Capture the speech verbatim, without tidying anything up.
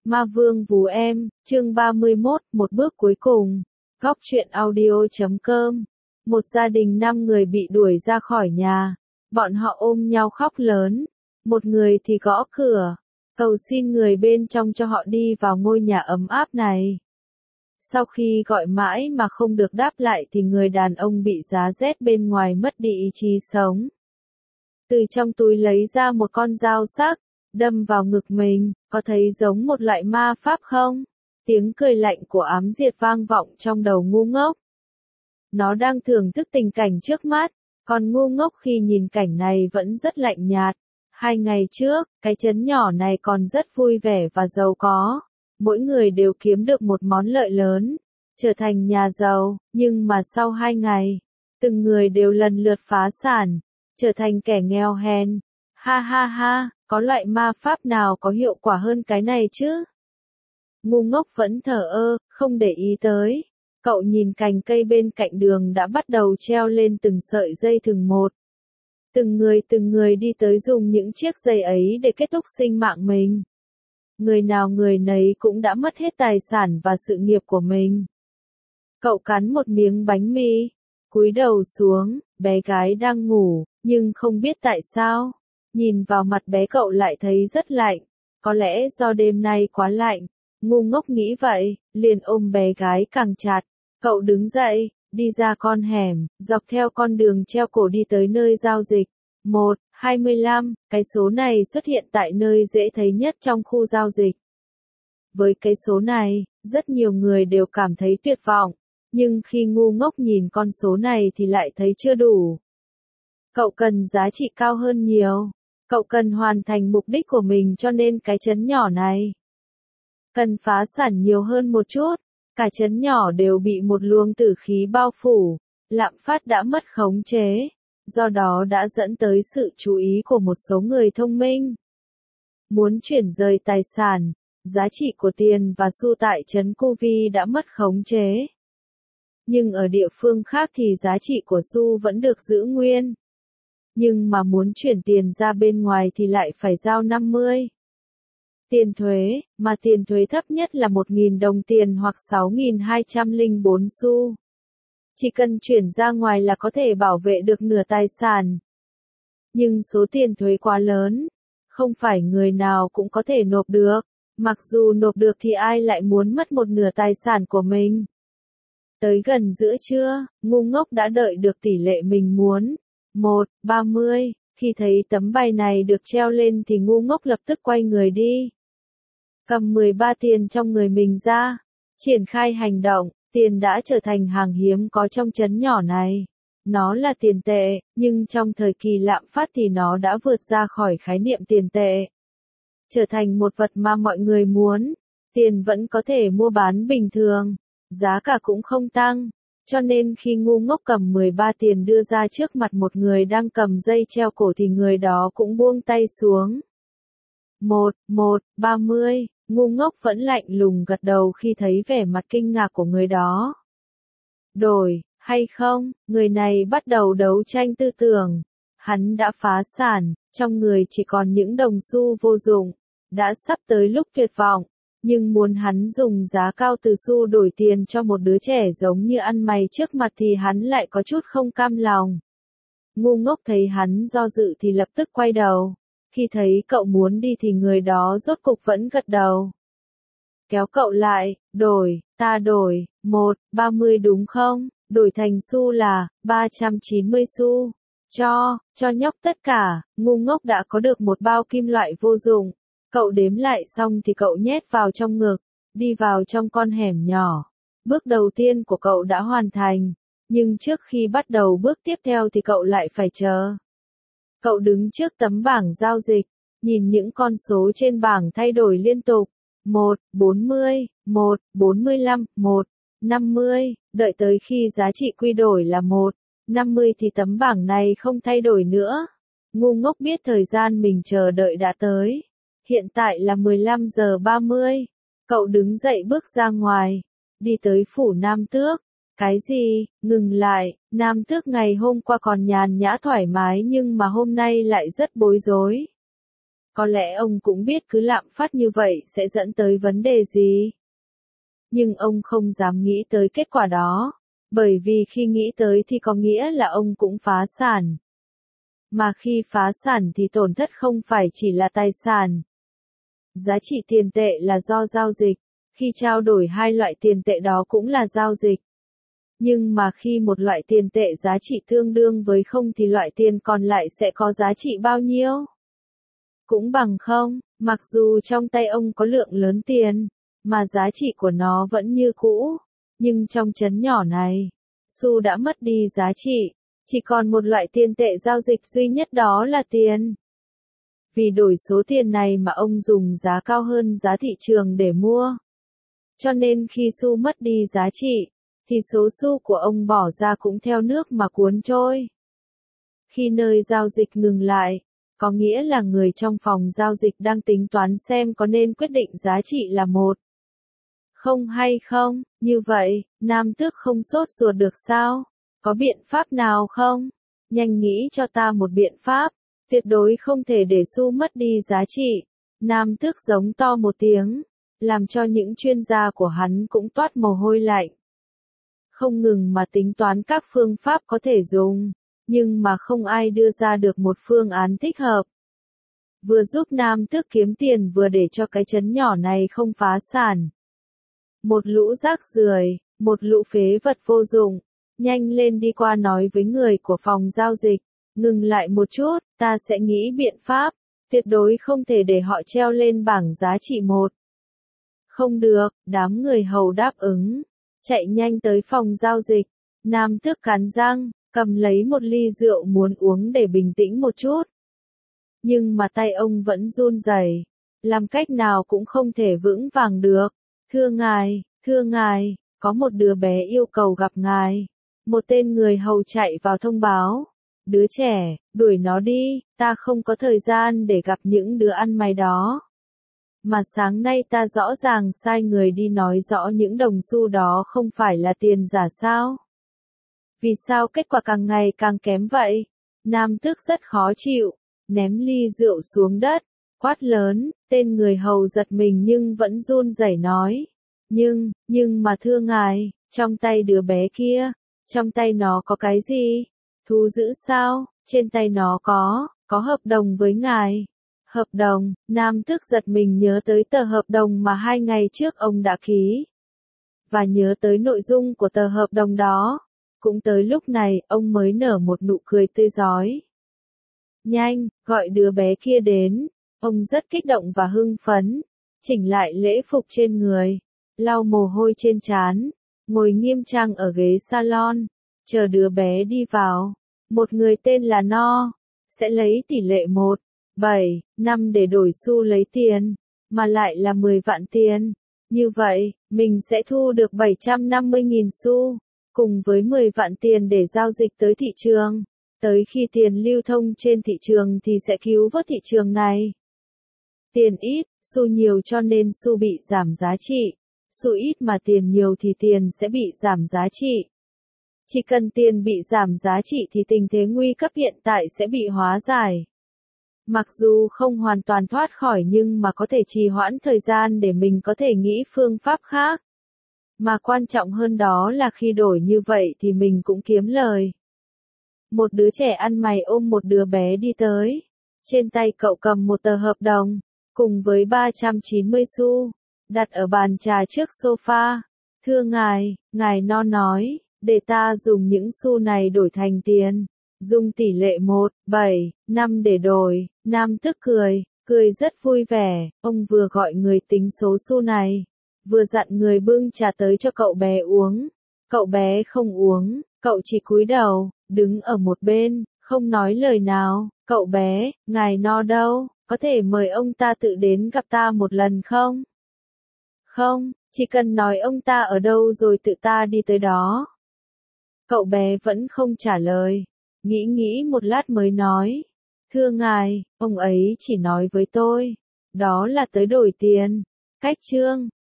Ma Vương Vú Em, chương ba mươi mốt, một bước cuối cùng. Góc truyện audio chấm com. Một gia đình năm người bị đuổi ra khỏi nhà. Bọn họ ôm nhau khóc lớn. Một người thì gõ cửa, cầu xin người bên trong cho họ đi vào ngôi nhà ấm áp này. Sau khi gọi mãi mà không được đáp lại thì người đàn ông bị giá rét bên ngoài mất đi ý chí sống. Từ trong túi lấy ra một con dao sắc, đâm vào ngực mình, có thấy giống một loại ma pháp không? Tiếng cười lạnh của ám diệt vang vọng trong đầu ngu ngốc. Nó đang thưởng thức tình cảnh trước mắt, còn ngu ngốc khi nhìn cảnh này vẫn rất lạnh nhạt. Hai ngày trước, cái trấn nhỏ này còn rất vui vẻ và giàu có. Mỗi người đều kiếm được một món lợi lớn, trở thành nhà giàu, nhưng mà sau hai ngày, từng người đều lần lượt phá sản, trở thành kẻ nghèo hèn. Ha ha ha, có loại ma pháp nào có hiệu quả hơn cái này chứ? Ngu ngốc vẫn thờ ơ, không để ý tới. Cậu nhìn cành cây bên cạnh đường đã bắt đầu treo lên từng sợi dây thừng một. Từng người từng người đi tới dùng những chiếc dây ấy để kết thúc sinh mạng mình. Người nào người nấy cũng đã mất hết tài sản và sự nghiệp của mình. Cậu cắn một miếng bánh mì, cúi đầu xuống, bé gái đang ngủ, nhưng không biết tại sao, nhìn vào mặt bé cậu lại thấy rất lạnh. Có lẽ do đêm nay quá lạnh, ngu ngốc nghĩ vậy, liền ôm bé gái càng chặt. Cậu đứng dậy, đi ra con hẻm, dọc theo con đường treo cổ đi tới nơi giao dịch. một, hai mươi lăm, cái số này xuất hiện tại nơi dễ thấy nhất trong khu giao dịch. Với cái số này, rất nhiều người đều cảm thấy tuyệt vọng, nhưng khi ngu ngốc nhìn con số này thì lại thấy chưa đủ. Cậu cần giá trị cao hơn nhiều. Cậu cần hoàn thành mục đích của mình cho nên cái trấn nhỏ này cần phá sản nhiều hơn một chút. Cả trấn nhỏ đều bị một luồng tử khí bao phủ, lạm phát đã mất khống chế, do đó đã dẫn tới sự chú ý của một số người thông minh. Muốn chuyển rời tài sản, giá trị của tiền và xu tại trấn Cu Vi đã mất khống chế. Nhưng ở địa phương khác thì giá trị của xu vẫn được giữ nguyên. Nhưng mà muốn chuyển tiền ra bên ngoài thì lại phải giao năm mươi tiền thuế, mà tiền thuế thấp nhất là một nghìn đồng tiền hoặc sáu nghìn hai trăm lẻ bốn xu. Chỉ cần chuyển ra ngoài là có thể bảo vệ được nửa tài sản. Nhưng số tiền thuế quá lớn, không phải người nào cũng có thể nộp được, mặc dù nộp được thì ai lại muốn mất một nửa tài sản của mình. Tới gần giữa trưa, ngu ngốc đã đợi được tỷ lệ mình muốn. một, ba mươi, khi thấy tấm bài này được treo lên thì ngu ngốc lập tức quay người đi. Cầm mười ba tiền trong người mình ra, triển khai hành động, tiền đã trở thành hàng hiếm có trong trấn nhỏ này. Nó là tiền tệ, nhưng trong thời kỳ lạm phát thì nó đã vượt ra khỏi khái niệm tiền tệ. Trở thành một vật mà mọi người muốn, tiền vẫn có thể mua bán bình thường, giá cả cũng không tăng. Cho nên khi ngu ngốc cầm mười ba tiền đưa ra trước mặt một người đang cầm dây treo cổ thì người đó cũng buông tay xuống. một, một, ba mươi, ngu ngốc vẫn lạnh lùng gật đầu khi thấy vẻ mặt kinh ngạc của người đó. Đổi, hay không, người này bắt đầu đấu tranh tư tưởng. Hắn đã phá sản, trong người chỉ còn những đồng xu vô dụng, đã sắp tới lúc tuyệt vọng. Nhưng muốn hắn dùng giá cao từ xu đổi tiền cho một đứa trẻ giống như ăn mày trước mặt thì hắn lại có chút không cam lòng. Ngu ngốc thấy hắn do dự thì lập tức quay đầu. Khi thấy cậu muốn đi thì người đó rốt cục vẫn gật đầu. Kéo cậu lại, đổi, ta đổi, một, ba mươi đúng không? Đổi thành xu là, ba trăm chín mươi xu. Cho, cho nhóc tất cả, ngu ngốc đã có được một bao kim loại vô dụng. Cậu đếm lại xong thì cậu nhét vào trong ngực, đi vào trong con hẻm nhỏ. Bước đầu tiên của cậu đã hoàn thành, nhưng trước khi bắt đầu bước tiếp theo thì cậu lại phải chờ. Cậu đứng trước tấm bảng giao dịch, nhìn những con số trên bảng thay đổi liên tục. một, bốn mươi, một, bốn mươi lăm, một, năm mươi, đợi tới khi giá trị quy đổi là một, năm mươi thì tấm bảng này không thay đổi nữa. Ngu ngốc biết thời gian mình chờ đợi đã tới. Hiện tại là mười lăm giờ ba mươi. Cậu đứng dậy bước ra ngoài, đi tới phủ Nam Tước. Cái gì? Ngừng lại, Nam Tước ngày hôm qua còn nhàn nhã thoải mái nhưng mà hôm nay lại rất bối rối. Có lẽ ông cũng biết cứ lạm phát như vậy sẽ dẫn tới vấn đề gì. Nhưng ông không dám nghĩ tới kết quả đó, bởi vì khi nghĩ tới thì có nghĩa là ông cũng phá sản. Mà khi phá sản thì tổn thất không phải chỉ là tài sản. Giá trị tiền tệ là do giao dịch, khi trao đổi hai loại tiền tệ đó cũng là giao dịch. Nhưng mà khi một loại tiền tệ giá trị tương đương với không thì loại tiền còn lại sẽ có giá trị bao nhiêu? Cũng bằng không, mặc dù trong tay ông có lượng lớn tiền, mà giá trị của nó vẫn như cũ, nhưng trong trấn nhỏ này, xu đã mất đi giá trị, chỉ còn một loại tiền tệ giao dịch duy nhất đó là tiền. Vì đổi số tiền này mà ông dùng giá cao hơn giá thị trường để mua. Cho nên khi xu mất đi giá trị, thì số xu của ông bỏ ra cũng theo nước mà cuốn trôi. Khi nơi giao dịch ngừng lại, có nghĩa là người trong phòng giao dịch đang tính toán xem có nên quyết định giá trị là một không hay không. Như vậy, Nam Tước không sốt ruột được sao? Có biện pháp nào không? Nhanh nghĩ cho ta một biện pháp, tuyệt đối không thể để xu mất đi giá trị. Nam Tước giống to một tiếng, làm cho những chuyên gia của hắn cũng toát mồ hôi lạnh. Không ngừng mà tính toán các phương pháp có thể dùng, nhưng mà không ai đưa ra được một phương án thích hợp. Vừa giúp Nam Tước kiếm tiền vừa để cho cái trấn nhỏ này không phá sản. Một lũ rác rưởi, một lũ phế vật vô dụng, nhanh lên đi qua nói với người của phòng giao dịch, ngừng lại một chút, ta sẽ nghĩ biện pháp, tuyệt đối không thể để họ treo lên bảng giá trị một. Không được, đám người hầu đáp ứng, chạy nhanh tới phòng giao dịch, Nam Tước cắn răng, cầm lấy một ly rượu muốn uống để bình tĩnh một chút. Nhưng mà tay ông vẫn run rẩy, làm cách nào cũng không thể vững vàng được. Thưa ngài, thưa ngài, có một đứa bé yêu cầu gặp ngài. Một tên người hầu chạy vào thông báo. Đứa trẻ, đuổi nó đi, ta không có thời gian để gặp những đứa ăn mày đó. Mà sáng nay ta rõ ràng sai người đi nói rõ những đồng xu đó không phải là tiền giả sao? Vì sao kết quả càng ngày càng kém vậy? Nam Tước rất khó chịu, ném ly rượu xuống đất, quát lớn, tên người hầu giật mình nhưng vẫn run rẩy nói. Nhưng, nhưng mà thưa ngài, trong tay đứa bé kia, trong tay nó có cái gì? Thu giữ sao? Trên tay nó có, có hợp đồng với ngài. Hợp đồng, Nam Tước giật mình nhớ tới tờ hợp đồng mà hai ngày trước ông đã ký. Và nhớ tới nội dung của tờ hợp đồng đó. Cũng tới lúc này, ông mới nở một nụ cười tươi rói. Nhanh, gọi đứa bé kia đến. Ông rất kích động và hưng phấn. Chỉnh lại lễ phục trên người. Lau mồ hôi trên trán. Ngồi nghiêm trang ở ghế salon. Chờ đứa bé đi vào. Một người tên là No. Sẽ lấy tỷ lệ một, bảy, năm để đổi xu lấy tiền. Mà lại là mười vạn tiền. Như vậy, mình sẽ thu được bảy trăm năm mươi nghìn xu. Cùng với mười vạn tiền để giao dịch tới thị trường. Tới khi tiền lưu thông trên thị trường thì sẽ cứu vớt thị trường này. Tiền ít, xu nhiều cho nên xu bị giảm giá trị. Xu ít mà tiền nhiều thì tiền sẽ bị giảm giá trị. Chỉ cần tiền bị giảm giá trị thì tình thế nguy cấp hiện tại sẽ bị hóa giải. Mặc dù không hoàn toàn thoát khỏi nhưng mà có thể trì hoãn thời gian để mình có thể nghĩ phương pháp khác. Mà quan trọng hơn đó là khi đổi như vậy thì mình cũng kiếm lời. Một đứa trẻ ăn mày ôm một đứa bé đi tới. Trên tay cậu cầm một tờ hợp đồng, cùng với ba trăm chín mươi xu, đặt ở bàn trà trước sofa. Thưa ngài, ngài No nói, để ta dùng những xu này đổi thành tiền. Dùng tỷ lệ một, bảy, năm để đổi. Nam Tước cười, cười rất vui vẻ. Ông vừa gọi người tính số xu này, vừa dặn người bưng trà tới cho cậu bé uống. Cậu bé không uống, cậu chỉ cúi đầu, đứng ở một bên, không nói lời nào. Cậu bé, ngài No đâu, có thể mời ông ta tự đến gặp ta một lần không? Không, chỉ cần nói ông ta ở đâu rồi tự ta đi tới đó. Cậu bé vẫn không trả lời, nghĩ nghĩ một lát mới nói. Thưa ngài, ông ấy chỉ nói với tôi, đó là tới đổi tiền. Cách chương